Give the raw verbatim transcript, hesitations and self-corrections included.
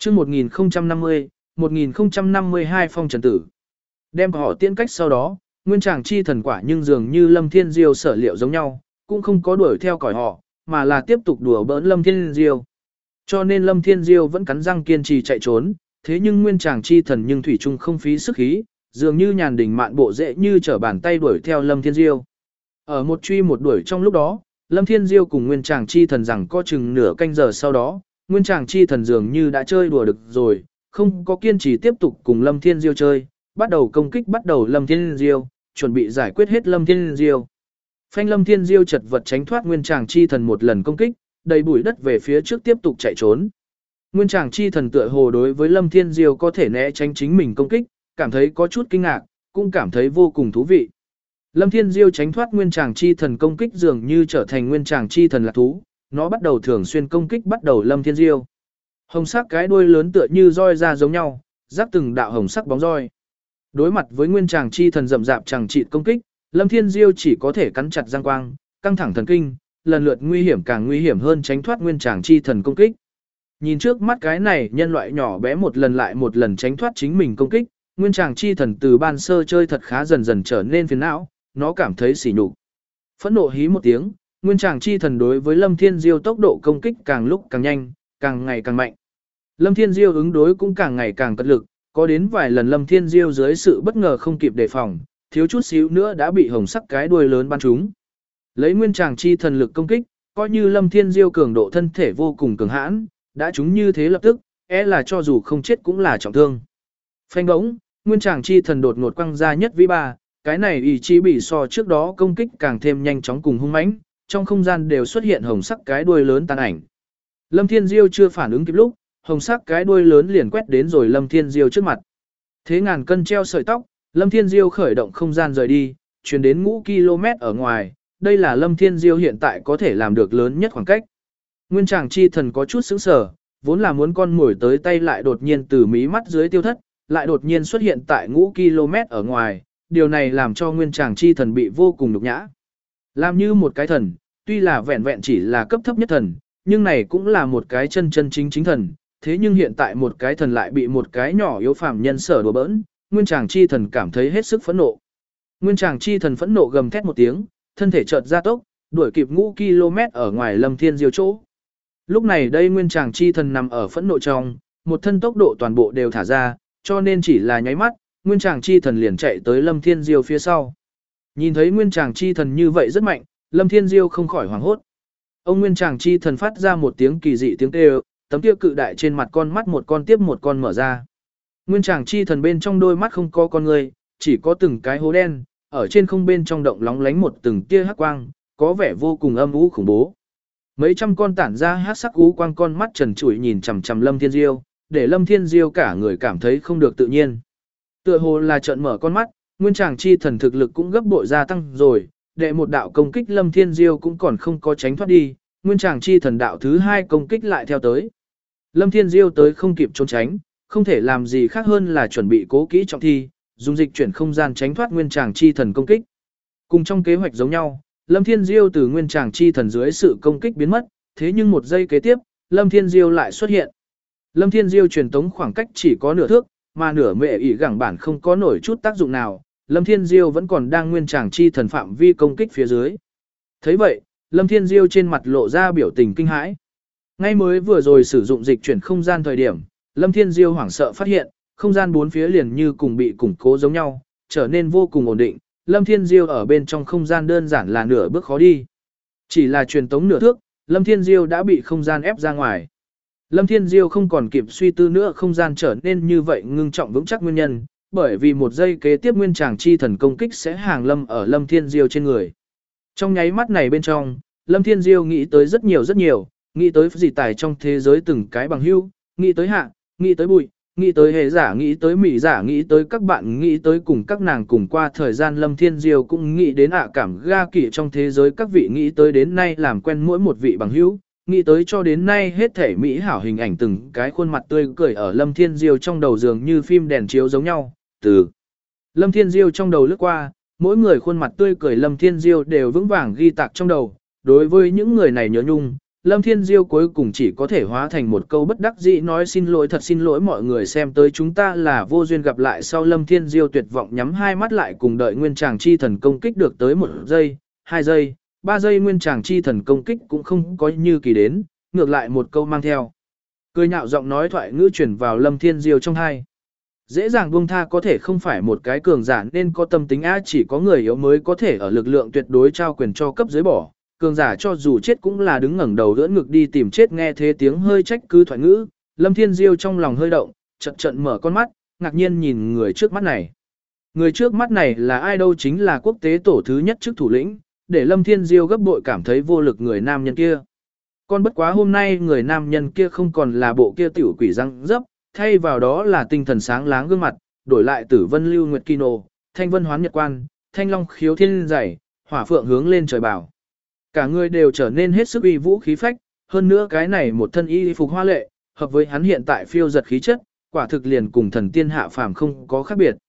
chương một nghìn không trăm năm mươi, một nghìn không trăm năm mươi hai phong trần tử. Đem họ tiễn cách sau đó, nguyên tràng chi thần quả nhưng dường như Lâm Thiên Diêu sở liệu giống nhau, cũng không có đuổi theo cõi họ, mà là tiếp tục đùa bỡn Lâm Thiên Diêu. Cho nên Lâm Thiên Diêu vẫn cắn răng kiên trì chạy trốn, thế nhưng nguyên tràng chi thần nhưng thủy chung không phí sức khí, dường như nhàn đỉnh mạn bộ dễ như trở bàn tay đuổi theo Lâm Thiên Diêu. Ở một truy một đuổi trong lúc đó, Lâm Thiên Diêu cùng nguyên tràng chi thần rằng có chừng nửa canh giờ sau đó, nguyên tràng chi thần dường như đã chơi đùa được rồi, không có kiên trì tiếp tục cùng Lâm Thiên Diêu chơi, bắt đầu công kích bắt đầu Lâm Thiên Diêu, chuẩn bị giải quyết hết Lâm Thiên Diêu. Phanh Lâm Thiên Diêu chật vật tránh thoát nguyên tràng chi thần một lần công kích, đầy bụi đất về phía trước tiếp tục chạy trốn. Nguyên tràng chi thần tựa hồ đối với Lâm Thiên Diêu có thể né tránh chính mình công kích, cảm thấy có chút kinh ngạc, cũng cảm thấy vô cùng thú vị. Lâm Thiên Diêu tránh thoát nguyên tràng chi thần công kích dường như trở thành nguyên tràng chi thần lạc thú, nó bắt đầu thường xuyên công kích bắt đầu Lâm Thiên Diêu. Hồng sắc cái đuôi lớn tựa như roi ra giống nhau, rắc từng đạo hồng sắc bóng roi. Đối mặt với nguyên tràng chi thần rậm rạp chẳng trị công kích, Lâm Thiên Diêu chỉ có thể cắn chặt răng quang, căng thẳng thần kinh, lần lượt nguy hiểm càng nguy hiểm hơn tránh thoát nguyên tràng chi thần công kích. Nhìn trước mắt cái này nhân loại nhỏ bé một lần lại một lần tránh thoát chính mình công kích, nguyên tràng chi thần từ ban sơ chơi thật khá dần dần trở nên phiền não, nó cảm thấy sỉ nhục. Phẫn nộ hí một tiếng, nguyên tràng chi thần đối với Lâm Thiên Diêu tốc độ công kích càng lúc càng nhanh, càng ngày càng mạnh. Lâm Thiên Diêu ứng đối cũng càng ngày càng cật lực, có đến vài lần Lâm Thiên Diêu dưới sự bất ngờ không kịp đề phòng, thiếu chút xíu nữa đã bị hồng sắc cái đuôi lớn bắn trúng. Lấy nguyên tràng chi thần lực công kích, coi như Lâm Thiên Diêu cường độ thân thể vô cùng cường hãn, đã trúng như thế lập tức, é là cho dù không chết cũng là trọng thương. Phanh bỗng, nguyên tràng chi thần đột ngột quăng ra nhất vĩ ba, cái này ý chí bị so trước đó công kích càng thêm nhanh chóng cùng hung mãnh, trong không gian đều xuất hiện hồng sắc cái đuôi lớn tàn ảnh. Lâm Thiên Diêu chưa phản ứng kịp lúc, hồng sắc cái đuôi lớn liền quét đến rồi Lâm Thiên Diêu trước mặt. Thế ngàn cân treo sợi tóc, Lâm Thiên Diêu khởi động không gian rời đi, chuyển đến ngũ ki lô mét ở ngoài, đây là Lâm Thiên Diêu hiện tại có thể làm được lớn nhất khoảng cách. Nguyên tràng chi thần có chút sững sờ, vốn là muốn con mồi tới tay lại đột nhiên từ mí mắt dưới tiêu thất, lại đột nhiên xuất hiện tại ngũ ki lô mét ở ngoài, điều này làm cho nguyên tràng chi thần bị vô cùng nhục nhã. Làm như một cái thần, tuy là vẹn vẹn chỉ là cấp thấp nhất thần, nhưng này cũng là một cái chân chân chính chính thần, thế nhưng hiện tại một cái thần lại bị một cái nhỏ yếu phàm nhân sở đùa bỡn, nguyên tràng chi thần cảm thấy hết sức phẫn nộ. Nguyên tràng chi thần phẫn nộ gầm thét một tiếng, thân thể chợt gia tốc, đuổi kịp ngũ km ở ngoài Lâm Thiên Diêu chỗ. Lúc này đây nguyên tràng chi thần nằm ở phẫn nộ trong, một thân tốc độ toàn bộ đều thả ra, cho nên chỉ là nháy mắt, nguyên tràng chi thần liền chạy tới Lâm Thiên Diêu phía sau. Nhìn thấy nguyên tràng chi thần như vậy rất mạnh, Lâm Thiên Diêu không khỏi hoảng hốt. Ông nguyên tràng chi thần phát ra một tiếng kỳ dị tiếng kêu, tấm kia cự đại trên mặt con mắt một con tiếp một con mở ra. Nguyên tràng chi thần bên trong đôi mắt không có con người, chỉ có từng cái hố đen, ở trên không bên trong động lóng lánh một từng tia hắc quang, có vẻ vô cùng âm u khủng bố. Mấy trăm con tản ra hắc sắc u quang con mắt trần trụi nhìn chằm chằm Lâm Thiên Diêu, để Lâm Thiên Diêu cả người cảm thấy không được tự nhiên. Tựa hồ là trợn mở con mắt, nguyên tràng chi thần thực lực cũng gấp bội gia tăng rồi, đệ một đạo công kích Lâm Thiên Diêu cũng còn không có tránh thoát đi, nguyên tràng chi thần đạo thứ hai công kích lại theo tới. Lâm Thiên Diêu tới không kịp trốn tránh, không thể làm gì khác hơn là chuẩn bị cố kỹ trọng thi, dùng dịch chuyển không gian tránh thoát nguyên tràng chi thần công kích. Cùng trong kế hoạch giống nhau, Lâm Thiên Diêu từ nguyên tràng chi thần dưới sự công kích biến mất, thế nhưng một giây kế tiếp, Lâm Thiên Diêu lại xuất hiện. Lâm Thiên Diêu truyền tống khoảng cách chỉ có nửa thước, mà nửa mệ ỷ gẳng bản không có nổi chút tác dụng nào, Lâm Thiên Diêu vẫn còn đang nguyên tràng chi thần phạm vi công kích phía dưới. Thấy vậy, Lâm Thiên Diêu trên mặt lộ ra biểu tình kinh hãi. Ngay mới vừa rồi sử dụng dịch chuyển không gian thời điểm, Lâm Thiên Diêu hoảng sợ phát hiện, không gian bốn phía liền như cùng bị củng cố giống nhau, trở nên vô cùng ổn định. Lâm Thiên Diêu ở bên trong không gian đơn giản là nửa bước khó đi. Chỉ là truyền tống nửa thước, Lâm Thiên Diêu đã bị không gian ép ra ngoài. Lâm Thiên Diêu không còn kịp suy tư nữa không gian trở nên như vậy ngưng trọng vững chắc nguyên nhân, bởi vì một giây kế tiếp nguyên tràng chi thần công kích sẽ hàng lâm ở Lâm Thiên Diêu trên người. Trong nháy mắt này bên trong, Lâm Thiên Diêu nghĩ tới rất nhiều rất nhiều, nghĩ tới gì tài trong thế giới từng cái bằng hữu, nghĩ tới hạ, nghĩ tới bụi, nghĩ tới hề giả, nghĩ tới mỹ giả, nghĩ tới các bạn, nghĩ tới cùng các nàng cùng qua thời gian. Lâm Thiên Diêu cũng nghĩ đến ạ cảm ga kỷ trong thế giới các vị, nghĩ tới đến nay làm quen mỗi một vị bằng hữu, nghĩ tới cho đến nay hết thể mỹ hảo hình ảnh từng cái khuôn mặt tươi cười ở Lâm Thiên Diêu trong đầu dường như phim đèn chiếu giống nhau. Từ Lâm Thiên Diêu trong đầu lướt qua, mỗi người khuôn mặt tươi cười Lâm Thiên Diêu đều vững vàng ghi tạc trong đầu, đối với những người này nhớ nhung, Lâm Thiên Diêu cuối cùng chỉ có thể hóa thành một câu bất đắc dĩ nói xin lỗi thật xin lỗi mọi người xem tới chúng ta là vô duyên gặp lại sau Lâm Thiên Diêu tuyệt vọng nhắm hai mắt lại cùng đợi nguyên tràng chi thần công kích được tới một giây, hai giây, ba giây nguyên tràng chi thần công kích cũng không có như kỳ đến, ngược lại một câu mang theo. Cười nhạo giọng nói thoại ngữ chuyển vào Lâm Thiên Diêu trong hai. Dễ dàng buông tha có thể không phải một cái cường giả nên có tâm tính á chỉ có người yếu mới có thể ở lực lượng tuyệt đối trao quyền cho cấp dưới bỏ. Cường giả cho dù chết cũng là đứng ngẩng đầu đỡ ngực đi tìm chết nghe thế tiếng hơi trách cứ thoại ngữ. Lâm Thiên Diêu trong lòng hơi động, chợt chợt mở con mắt, ngạc nhiên nhìn người trước mắt này. Người trước mắt này là ai đâu chính là quốc tế tổ thứ nhất chức thủ lĩnh, để Lâm Thiên Diêu gấp bội cảm thấy vô lực người nam nhân kia. Còn bất quá hôm nay người nam nhân kia không còn là bộ kia tiểu quỷ răng dấp, thay vào đó là tinh thần sáng láng gương mặt, đổi lại tử vân lưu nguyệt kỳ nổ, thanh vân hoán nhật quan, thanh long khiếu thiên dày, hỏa phượng hướng lên trời bảo. Cả người đều trở nên hết sức uy vũ khí phách, hơn nữa cái này một thân y phục hoa lệ, hợp với hắn hiện tại phiêu giật khí chất, quả thực liền cùng thần tiên hạ phàm không có khác biệt.